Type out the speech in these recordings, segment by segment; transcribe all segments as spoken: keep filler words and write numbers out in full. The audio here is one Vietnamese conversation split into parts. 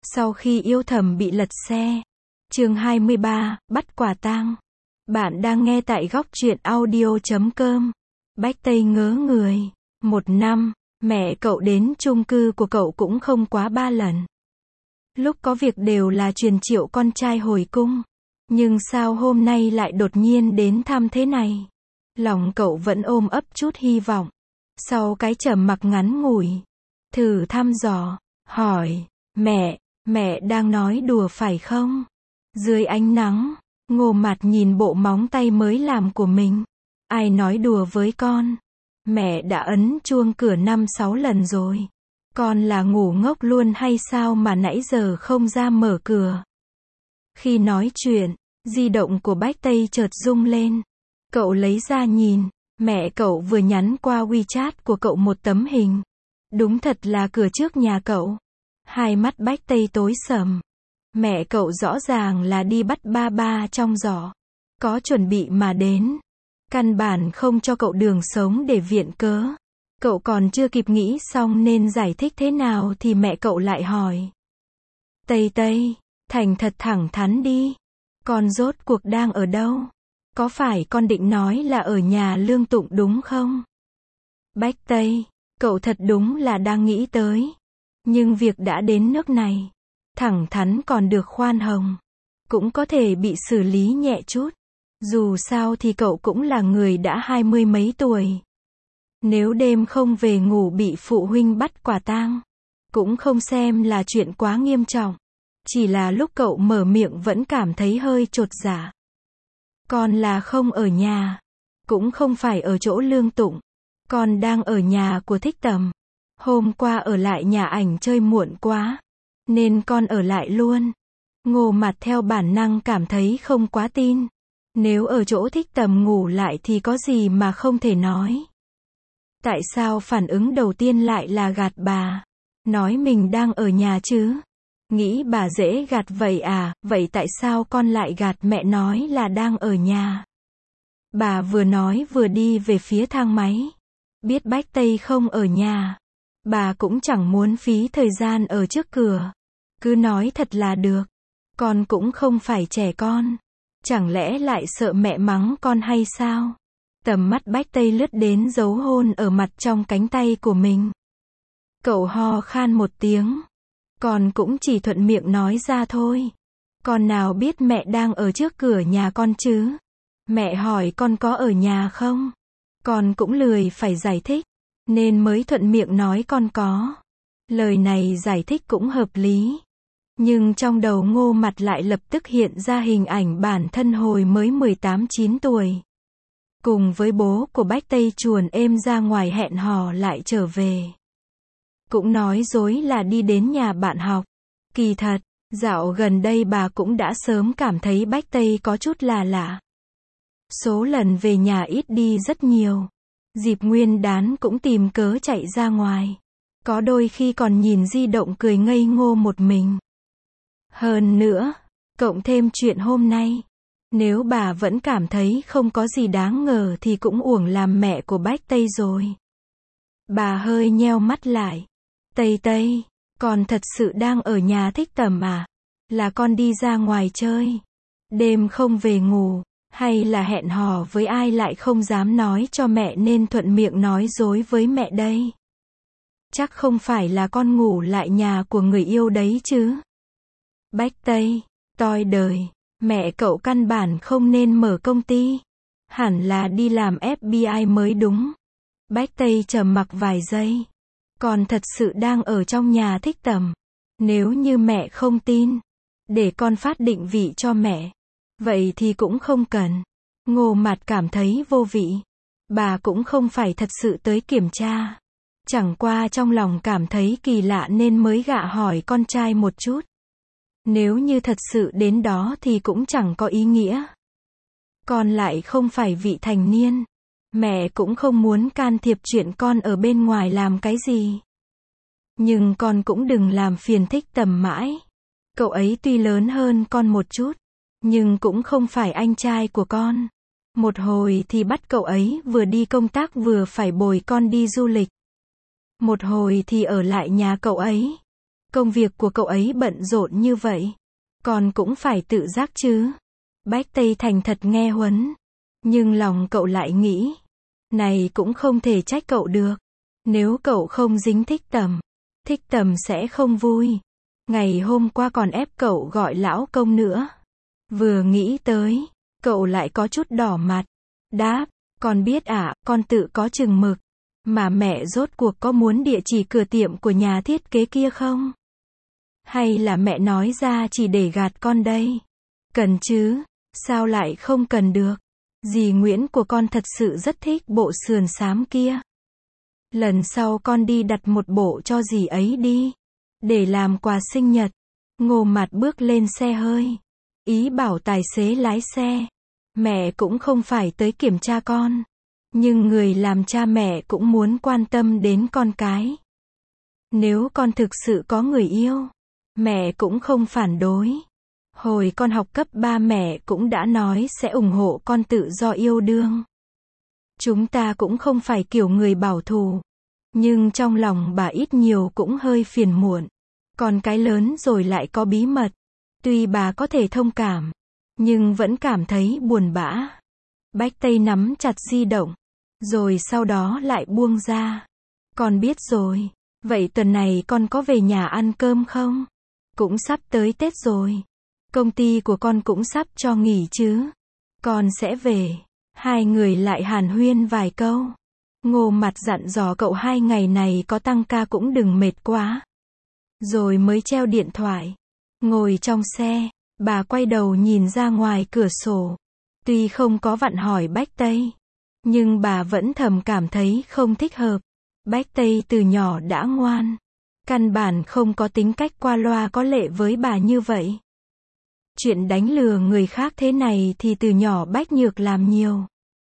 Sau khi yêu thầm bị lật xe. Chương hai mươi ba, bắt quả tang. Bạn đang nghe tại góc truyện audio chấm com. Bách Tây ngớ người. Một năm, mẹ cậu đến chung cư của cậu cũng không quá ba lần. Lúc có việc đều là truyền triệu con trai hồi cung. Nhưng sao hôm nay lại đột nhiên đến thăm thế này? Lòng cậu vẫn ôm ấp chút hy vọng. Sau cái trầm mặc ngắn ngủi, thử thăm dò, hỏi, mẹ, mẹ đang nói đùa phải không? Dưới ánh nắng, Ngô Mạt nhìn bộ móng tay mới làm của mình. Ai nói đùa với con? Mẹ đã ấn chuông cửa năm sáu lần rồi. Con là ngủ ngốc luôn hay sao mà nãy giờ không ra mở cửa? Khi nói chuyện, di động của Bách Tây chợt rung lên. Cậu lấy ra nhìn, mẹ cậu vừa nhắn qua WeChat của cậu một tấm hình. Đúng thật là cửa trước nhà cậu. Hai mắt Bách Tây tối sầm. Mẹ cậu rõ ràng là đi bắt ba ba trong giỏ. Có chuẩn bị mà đến. Căn bản không cho cậu đường sống để viện cớ. Cậu còn chưa kịp nghĩ xong nên giải thích thế nào thì mẹ cậu lại hỏi. Tây Tây, thành thật thẳng thắn đi. Con rốt cuộc đang ở đâu? Có phải con định nói là ở nhà Lương Tụng đúng không? Bách Tây, cậu thật đúng là đang nghĩ tới. Nhưng việc đã đến nước này, thẳng thắn còn được khoan hồng. Cũng có thể bị xử lý nhẹ chút. Dù sao thì cậu cũng là người đã hai mươi mấy tuổi. Nếu đêm không về ngủ bị phụ huynh bắt quả tang, cũng không xem là chuyện quá nghiêm trọng. Chỉ là lúc cậu mở miệng vẫn cảm thấy hơi chột dạ. Con là không ở nhà, cũng không phải ở chỗ Lương Tụng. Con đang ở nhà của Thích Tầm. Hôm qua ở lại nhà ảnh chơi muộn quá, nên con ở lại luôn. Ngô Mạt theo bản năng cảm thấy không quá tin. Nếu ở chỗ Thích Tầm ngủ lại thì có gì mà không thể nói. Tại sao phản ứng đầu tiên lại là gạt bà? Nói mình đang ở nhà chứ? Nghĩ bà dễ gạt vậy à? Vậy tại sao con lại gạt mẹ nói là đang ở nhà? Bà vừa nói vừa đi về phía thang máy. Biết Bách Tây không ở nhà, bà cũng chẳng muốn phí thời gian ở trước cửa. Cứ nói thật là được. Con cũng không phải trẻ con. Chẳng lẽ lại sợ mẹ mắng con hay sao? Tầm mắt Bách Tây lướt đến dấu hôn ở mặt trong cánh tay của mình. Cậu ho khan một tiếng. Con cũng chỉ thuận miệng nói ra thôi. Con nào biết mẹ đang ở trước cửa nhà con chứ? Mẹ hỏi con có ở nhà không? Con cũng lười phải giải thích, nên mới thuận miệng nói con có. Lời này giải thích cũng hợp lý. Nhưng trong đầu Ngô Mạt lại lập tức hiện ra hình ảnh bản thân hồi mới mười tám chín tuổi. Cùng với bố của Bách Tây chuồn êm ra ngoài hẹn hò lại trở về. Cũng nói dối là đi đến nhà bạn học. Kỳ thật, dạo gần đây bà cũng đã sớm cảm thấy Bách Tây có chút là lạ. Số lần về nhà ít đi rất nhiều. Dịp Nguyên Đán cũng tìm cớ chạy ra ngoài. Có đôi khi còn nhìn di động cười ngây ngô một mình. Hơn nữa, cộng thêm chuyện hôm nay. Nếu bà vẫn cảm thấy không có gì đáng ngờ thì cũng uổng làm mẹ của Bách Tây rồi. Bà hơi nheo mắt lại. Tây Tây, con thật sự đang ở nhà Thích Tầm à? Là con đi ra ngoài chơi, đêm không về ngủ, hay là hẹn hò với ai lại không dám nói cho mẹ nên thuận miệng nói dối với mẹ đây? Chắc không phải là con ngủ lại nhà của người yêu đấy chứ? Bách Tây, toi đời, mẹ cậu căn bản không nên mở công ty. Hẳn là đi làm ép bê i mới đúng. Bách Tây trầm mặc vài giây. Con thật sự đang ở trong nhà Thích Tầm. Nếu như mẹ không tin, để con phát định vị cho mẹ. Vậy thì cũng không cần. Ngô Mạt cảm thấy vô vị. Bà cũng không phải thật sự tới kiểm tra. Chẳng qua trong lòng cảm thấy kỳ lạ nên mới gạ hỏi con trai một chút. Nếu như thật sự đến đó thì cũng chẳng có ý nghĩa. Con lại không phải vị thành niên. Mẹ cũng không muốn can thiệp chuyện con ở bên ngoài làm cái gì. Nhưng con cũng đừng làm phiền Thích Tầm mãi. Cậu ấy tuy lớn hơn con một chút, nhưng cũng không phải anh trai của con. Một hồi thì bắt cậu ấy vừa đi công tác vừa phải bồi con đi du lịch. Một hồi thì ở lại nhà cậu ấy. Công việc của cậu ấy bận rộn như vậy. Con cũng phải tự giác chứ. Bách Tây thành thật nghe huấn. Nhưng lòng cậu lại nghĩ. Này cũng không thể trách cậu được. Nếu cậu không dính Thích Tầm, Thích Tầm sẽ không vui. Ngày hôm qua còn ép cậu gọi lão công nữa. Vừa nghĩ tới, cậu lại có chút đỏ mặt. Đáp, con biết ạ, à, con tự có chừng mực. Mà mẹ rốt cuộc có muốn địa chỉ cửa tiệm của nhà thiết kế kia không? Hay là mẹ nói ra chỉ để gạt con đây? Cần chứ, sao lại không cần được? Dì Nguyễn của con thật sự rất thích bộ sườn xám kia. Lần sau con đi đặt một bộ cho dì ấy đi. Để làm quà sinh nhật. Ngô Mạt bước lên xe hơi. Ý bảo tài xế lái xe. Mẹ cũng không phải tới kiểm tra con. Nhưng người làm cha mẹ cũng muốn quan tâm đến con cái. Nếu con thực sự có người yêu, mẹ cũng không phản đối. Hồi con học cấp ba mẹ cũng đã nói sẽ ủng hộ con tự do yêu đương. Chúng ta cũng không phải kiểu người bảo thủ. Nhưng trong lòng bà ít nhiều cũng hơi phiền muộn. Con cái lớn rồi lại có bí mật. Tuy bà có thể thông cảm, nhưng vẫn cảm thấy buồn bã. Bách Tây nắm chặt di động. Rồi sau đó lại buông ra. Con biết rồi. Vậy tuần này con có về nhà ăn cơm không? Cũng sắp tới Tết rồi. Công ty của con cũng sắp cho nghỉ chứ. Con sẽ về. Hai người lại hàn huyên vài câu. Ngô Mặt dặn dò cậu hai ngày này có tăng ca cũng đừng mệt quá. Rồi mới treo điện thoại. Ngồi trong xe, bà quay đầu nhìn ra ngoài cửa sổ. Tuy không có vặn hỏi Bách Tây, nhưng bà vẫn thầm cảm thấy không thích hợp. Bách Tây từ nhỏ đã ngoan. Căn bản không có tính cách qua loa có lệ với bà như vậy. Chuyện đánh lừa người khác thế này thì từ nhỏ Bách Nhược làm nhiều.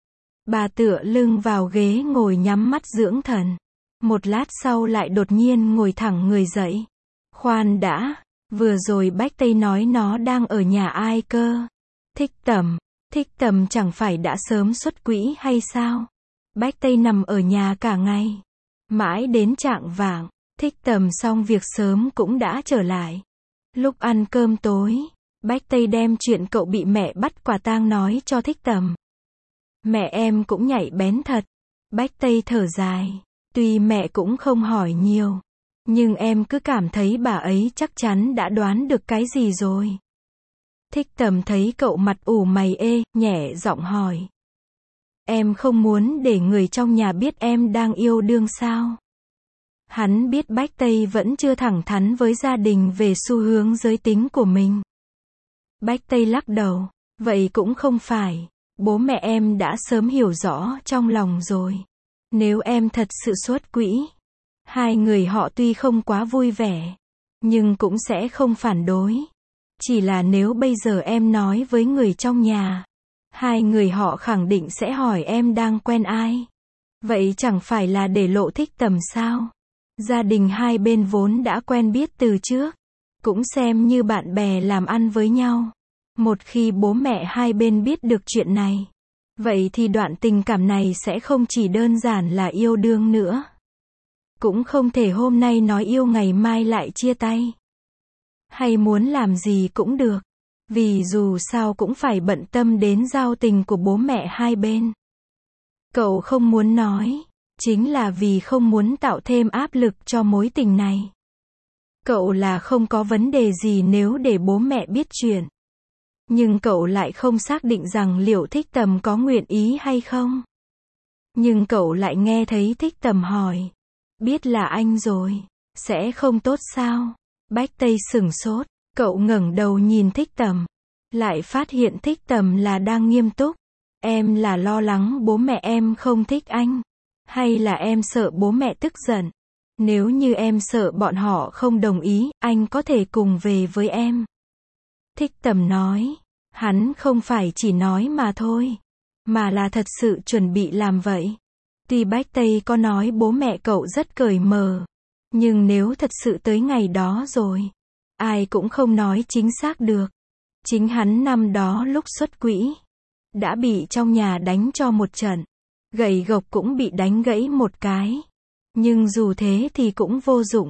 Bà tựa lưng vào ghế ngồi nhắm mắt dưỡng thần. Một lát sau lại đột nhiên ngồi thẳng người dậy. Khoan đã, vừa rồi Bách Tây nói nó đang ở nhà ai cơ? Thích Tầm. Thích Tầm chẳng phải đã sớm xuất quỹ hay sao? Bách Tây nằm ở nhà cả ngày. Mãi đến chạng vạng, Thích Tầm xong việc sớm cũng đã trở lại. Lúc ăn cơm tối, Bách Tây đem chuyện cậu bị mẹ bắt quả tang nói cho Thích Tầm. Mẹ em cũng nhạy bén thật. Bách Tây thở dài. Tuy mẹ cũng không hỏi nhiều, nhưng em cứ cảm thấy bà ấy chắc chắn đã đoán được cái gì rồi. Thích Tầm thấy cậu mặt ủ mày ê, nhẹ giọng hỏi. Em không muốn để người trong nhà biết em đang yêu đương sao? Hắn biết Bách Tây vẫn chưa thẳng thắn với gia đình về xu hướng giới tính của mình. Bách Tây lắc đầu. Vậy cũng không phải. Bố mẹ em đã sớm hiểu rõ trong lòng rồi. Nếu em thật sự xuất quỹ, hai người họ tuy không quá vui vẻ, nhưng cũng sẽ không phản đối. Chỉ là nếu bây giờ em nói với người trong nhà, hai người họ khẳng định sẽ hỏi em đang quen ai. Vậy chẳng phải là để lộ Thích Tầm sao? Gia đình hai bên vốn đã quen biết từ trước, cũng xem như bạn bè làm ăn với nhau. Một khi bố mẹ hai bên biết được chuyện này, vậy thì đoạn tình cảm này sẽ không chỉ đơn giản là yêu đương nữa. Cũng không thể hôm nay nói yêu ngày mai lại chia tay. Hay muốn làm gì cũng được. Vì dù sao cũng phải bận tâm đến giao tình của bố mẹ hai bên. Cậu không muốn nói, chính là vì không muốn tạo thêm áp lực cho mối tình này. Cậu là không có vấn đề gì nếu để bố mẹ biết chuyện. Nhưng cậu lại không xác định rằng liệu Thích Tầm có nguyện ý hay không. Nhưng cậu lại nghe thấy Thích Tầm hỏi. Biết là anh rồi, sẽ không tốt sao? Bách Tây sửng sốt, cậu ngẩng đầu nhìn Thích Tầm. Lại phát hiện Thích Tầm là đang nghiêm túc. Em là lo lắng bố mẹ em không thích anh? Hay là em sợ bố mẹ tức giận? Nếu như em sợ bọn họ không đồng ý, anh có thể cùng về với em. Thích Tầm nói. Hắn không phải chỉ nói mà thôi, mà là thật sự chuẩn bị làm vậy. Tuy Bách Tây có nói bố mẹ cậu rất cởi mở, nhưng nếu thật sự tới ngày đó rồi, ai cũng không nói chính xác được. Chính hắn năm đó lúc xuất quỹ, đã bị trong nhà đánh cho một trận. Gậy gộc cũng bị đánh gãy một cái. Nhưng dù thế thì cũng vô dụng.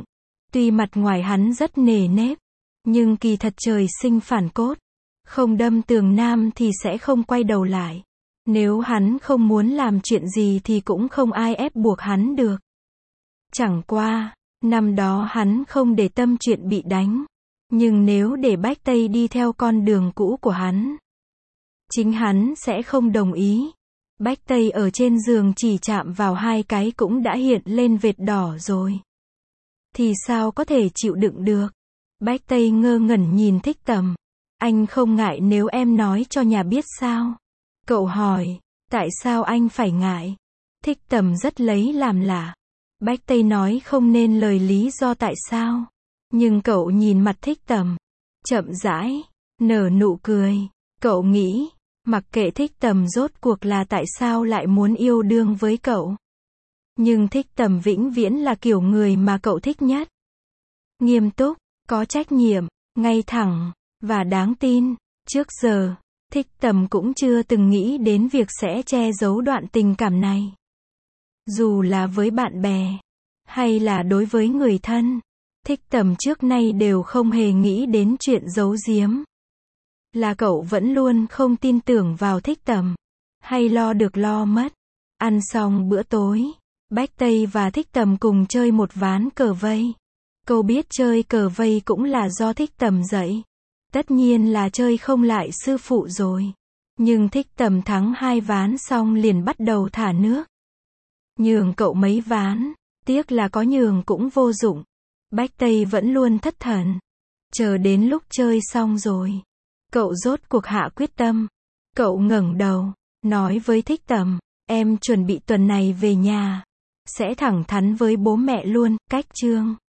Tuy mặt ngoài hắn rất nề nếp, nhưng kỳ thật trời sinh phản cốt. Không đâm tường nam thì sẽ không quay đầu lại. Nếu hắn không muốn làm chuyện gì thì cũng không ai ép buộc hắn được. Chẳng qua, năm đó hắn không để tâm chuyện bị đánh. Nhưng nếu để Bách Tây đi theo con đường cũ của hắn, chính hắn sẽ không đồng ý. Bách Tây ở trên giường chỉ chạm vào hai cái cũng đã hiện lên vệt đỏ rồi. Thì sao có thể chịu đựng được? Bách Tây ngơ ngẩn nhìn Thích Tầm. Anh không ngại nếu em nói cho nhà biết sao? Cậu hỏi, tại sao anh phải ngại? Thích Tầm rất lấy làm lạ. Bách Tây nói không nên lời lý do tại sao. Nhưng cậu nhìn mặt Thích Tầm, chậm rãi, nở nụ cười. Cậu nghĩ, mặc kệ Thích Tầm rốt cuộc là tại sao lại muốn yêu đương với cậu. Nhưng Thích Tầm vĩnh viễn là kiểu người mà cậu thích nhất. Nghiêm túc, có trách nhiệm, ngay thẳng, và đáng tin. Trước giờ, Thích Tầm cũng chưa từng nghĩ đến việc sẽ che giấu đoạn tình cảm này. Dù là với bạn bè, hay là đối với người thân, Thích Tầm trước nay đều không hề nghĩ đến chuyện giấu giếm. Là cậu vẫn luôn không tin tưởng vào Thích Tầm, hay lo được lo mất. Ăn xong bữa tối, Bách Tây và Thích Tầm cùng chơi một ván cờ vây. Cậu biết chơi cờ vây cũng là do Thích Tầm dạy. Tất nhiên là chơi không lại sư phụ rồi. Nhưng Thích Tầm thắng hai ván xong liền bắt đầu thả nước. Nhường cậu mấy ván, tiếc là có nhường cũng vô dụng. Bách Tây vẫn luôn thất thần. Chờ đến lúc chơi xong rồi, cậu rốt cuộc hạ quyết tâm. Cậu ngẩng đầu, nói với Thích Tầm, em chuẩn bị tuần này về nhà. Sẽ thẳng thắn với bố mẹ luôn, cách chương.